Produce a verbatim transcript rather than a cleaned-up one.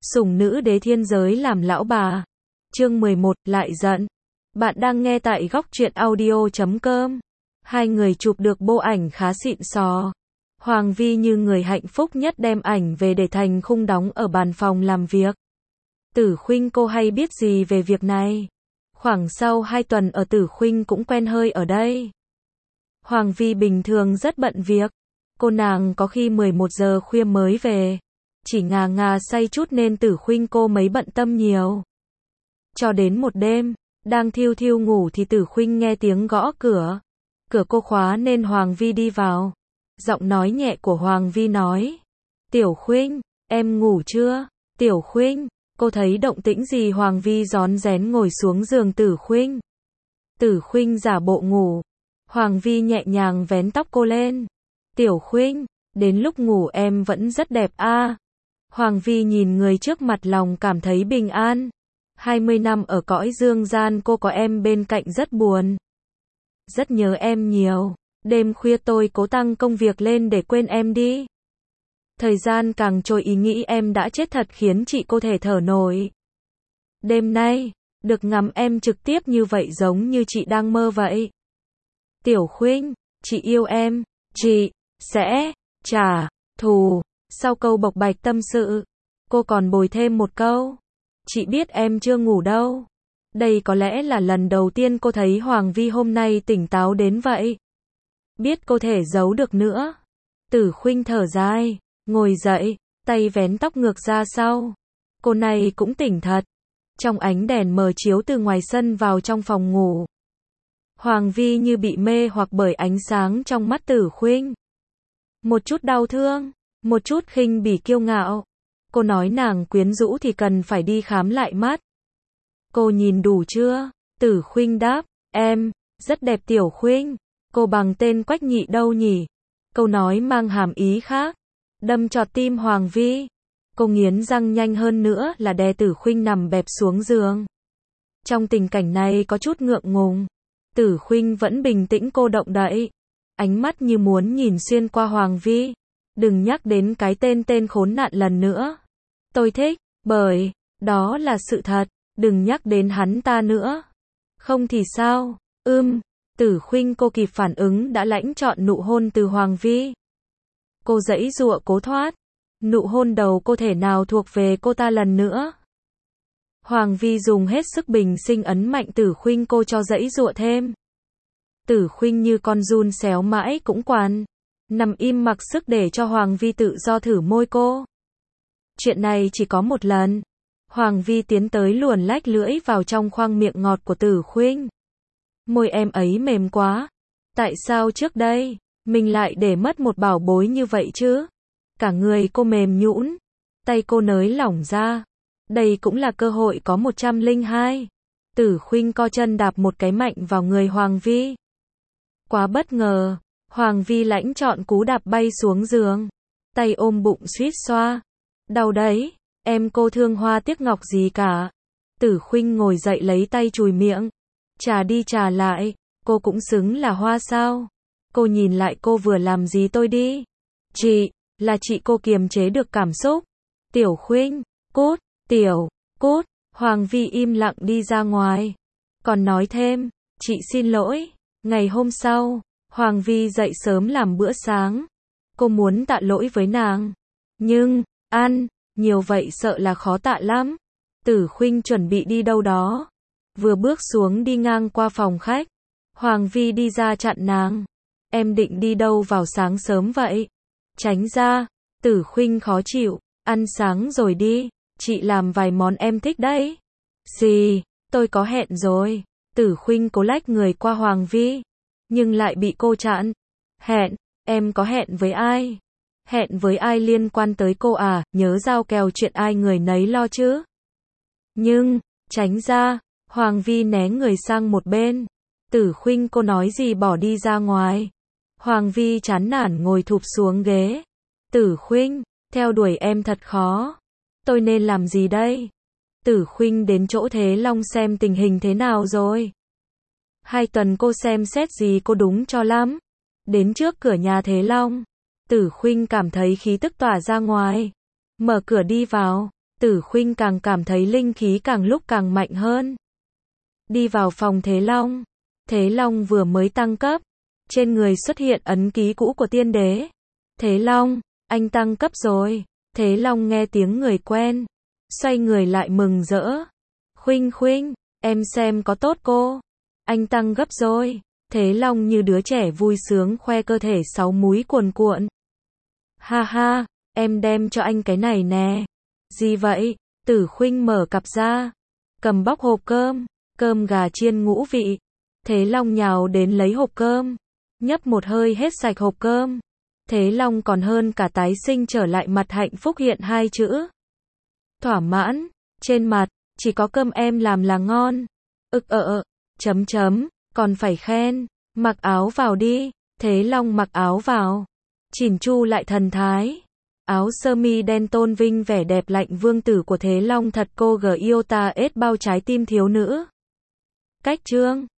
Sủng nữ đế thiên giới làm lão bà. Chương mười một, lại giận. Bạn đang nghe tại góc truyện audio chấm com. Hai người chụp được bộ ảnh khá xịn sò. Hoàng Vi như người hạnh phúc nhất đem ảnh về để thành khung đóng ở bàn phòng làm việc. Tử Khuynh cô hay biết gì về việc này? Khoảng sau hai tuần ở Tử Khuynh cũng quen hơi ở đây. Hoàng Vi bình thường rất bận việc. Cô nàng có khi mười một giờ khuya mới về. Chỉ ngà ngà say chút nên Tử Khuynh cô mấy bận tâm nhiều. Cho đến một đêm, đang thiêu thiêu ngủ thì Tử Khuynh nghe tiếng gõ cửa. Cửa cô khóa nên Hoàng Vi đi vào. Giọng nói nhẹ của Hoàng Vi nói. Tiểu Khuynh, em ngủ chưa? Tiểu Khuynh, cô thấy động tĩnh gì? Hoàng Vi rón rén ngồi xuống giường Tử Khuynh. Tử Khuynh giả bộ ngủ. Hoàng Vi nhẹ nhàng vén tóc cô lên. Tiểu Khuynh, đến lúc ngủ em vẫn rất đẹp a. À. Hoàng Vi nhìn người trước mặt lòng cảm thấy bình an. hai mươi năm ở cõi dương gian cô có em bên cạnh rất buồn. Rất nhớ em nhiều. Đêm khuya tôi cố tăng công việc lên để quên em đi. Thời gian càng trôi ý nghĩ em đã chết thật khiến chị cô thể thở nổi. Đêm nay, được ngắm em trực tiếp như vậy giống như chị đang mơ vậy. Tiểu Khuynh, chị yêu em, chị sẽ trả thù. Sau câu bộc bạch tâm sự, cô còn bồi thêm một câu. Chị biết em chưa ngủ đâu. Đây có lẽ là lần đầu tiên cô thấy Hoàng Vi hôm nay tỉnh táo đến vậy. Biết cô thể giấu được nữa. Tử Khuynh thở dài, ngồi dậy, tay vén tóc ngược ra sau. Cô này cũng tỉnh thật. Trong ánh đèn mờ chiếu từ ngoài sân vào trong phòng ngủ. Hoàng Vi như bị mê hoặc bởi ánh sáng trong mắt Tử Khuynh. Một chút đau thương, một chút khinh bỉ kiêu ngạo. Cô nói nàng quyến rũ thì cần phải đi khám lại mắt. Cô nhìn đủ chưa? Tử Khuynh đáp, em, rất đẹp. Tiểu Khuynh, cô bằng tên Quách Nhị đâu nhỉ? Câu nói mang hàm ý khác, đâm chọt tim Hoàng Vi. Cô nghiến răng nhanh hơn nữa là đè Tử Khuynh nằm bẹp xuống giường. Trong tình cảnh này có chút ngượng ngùng. Tử Khuynh vẫn bình tĩnh cô động đậy. Ánh mắt như muốn nhìn xuyên qua Hoàng Vi. Đừng nhắc đến cái tên tên khốn nạn lần nữa. Tôi thích, bởi, đó là sự thật. Đừng nhắc đến hắn ta nữa. Không thì sao? Ưm, Tử Khuynh cô kịp phản ứng đã lãnh trọn nụ hôn từ Hoàng Vi. Cô giãy giụa cố thoát. Nụ hôn đầu cô thể nào thuộc về cô ta lần nữa. Hoàng Vi dùng hết sức bình sinh ấn mạnh Tử Khuynh cô cho giãy giụa thêm. Tử Khuynh như con giun xéo mãi cũng quằn. Nằm im mặc sức để cho Hoàng Vi tự do thử môi cô. Chuyện này chỉ có một lần. Hoàng Vi tiến tới luồn lách lưỡi vào trong khoang miệng ngọt của Tử Khuynh. Môi em ấy mềm quá. Tại sao trước đây, mình lại để mất một bảo bối như vậy chứ? Cả người cô mềm nhũn. Tay cô nới lỏng ra. Đây cũng là cơ hội có một trăm lẻ hai. Tử Khuynh co chân đạp một cái mạnh vào người Hoàng Vi. Quá bất ngờ. Hoàng Vi lãnh trọn cú đạp bay xuống giường. Tay ôm bụng suýt xoa. Đau đấy, em cô thương hoa tiếc ngọc gì cả. Tử Khuynh ngồi dậy lấy tay chùi miệng. Trà đi trà lại, cô cũng xứng là hoa sao? Cô nhìn lại cô vừa làm gì tôi đi? Chị, là chị. Cô kiềm chế được cảm xúc. Tiểu Khuynh, cút, tiểu, cút. Hoàng Vi im lặng đi ra ngoài. Còn nói thêm, chị xin lỗi. Ngày hôm sau, Hoàng Vi dậy sớm làm bữa sáng. Cô muốn tạ lỗi với nàng. Nhưng, ăn, nhiều vậy sợ là khó tạ lắm. Tử Khuynh chuẩn bị đi đâu đó. Vừa bước xuống đi ngang qua phòng khách. Hoàng Vi đi ra chặn nàng. Em định đi đâu vào sáng sớm vậy? Tránh ra. Tử Khuynh khó chịu. Ăn sáng rồi đi. Chị làm vài món em thích đấy. Gì? Tôi có hẹn rồi. Tử Khuynh cố lách người qua Hoàng Vi. Nhưng lại bị cô chặn. Hẹn? Em có hẹn với ai? Hẹn với ai liên quan tới cô à? Nhớ giao kèo chuyện ai người nấy lo chứ. Nhưng, tránh ra. Hoàng Vi né người sang một bên. Tử Khuynh cô nói gì bỏ đi ra ngoài. Hoàng Vi chán nản ngồi thụp xuống ghế. Tử Khuynh, theo đuổi em thật khó. Tôi nên làm gì đây? Tử Khuynh đến chỗ Thế Long xem tình hình thế nào rồi. Hai tuần cô xem xét gì cô đúng cho lắm. Đến trước cửa nhà Thế Long. Tử Khuynh cảm thấy khí tức tỏa ra ngoài. Mở cửa đi vào. Tử Khuynh càng cảm thấy linh khí càng lúc càng mạnh hơn. Đi vào phòng Thế Long. Thế Long vừa mới tăng cấp. Trên người xuất hiện ấn ký cũ của tiên đế. Thế Long, anh tăng cấp rồi. Thế Long nghe tiếng người quen. Xoay người lại mừng rỡ. Khuynh Khuynh, em xem có tốt cô. Anh tăng gấp rồi. Thế Long như đứa trẻ vui sướng khoe cơ thể sáu múi cuồn cuộn. Ha ha, em đem cho anh cái này nè. Gì vậy? Tử Khuynh mở cặp ra. Cầm bóc hộp cơm. Cơm gà chiên ngũ vị. Thế Long nhào đến lấy hộp cơm. Nhấp một hơi hết sạch hộp cơm. Thế Long còn hơn cả tái sinh trở lại, mặt hạnh phúc hiện hai chữ. Thỏa mãn. Trên mặt, chỉ có cơm em làm là ngon. Ực ợ, chấm chấm, còn phải khen. Mặc áo vào đi. Thế Long mặc áo vào. Chỉn chu lại thần thái. Áo sơ mi đen tôn vinh vẻ đẹp lạnh vương tử của Thế Long thật. Cô gờ yêu ta ết bao trái tim thiếu nữ. Cách chương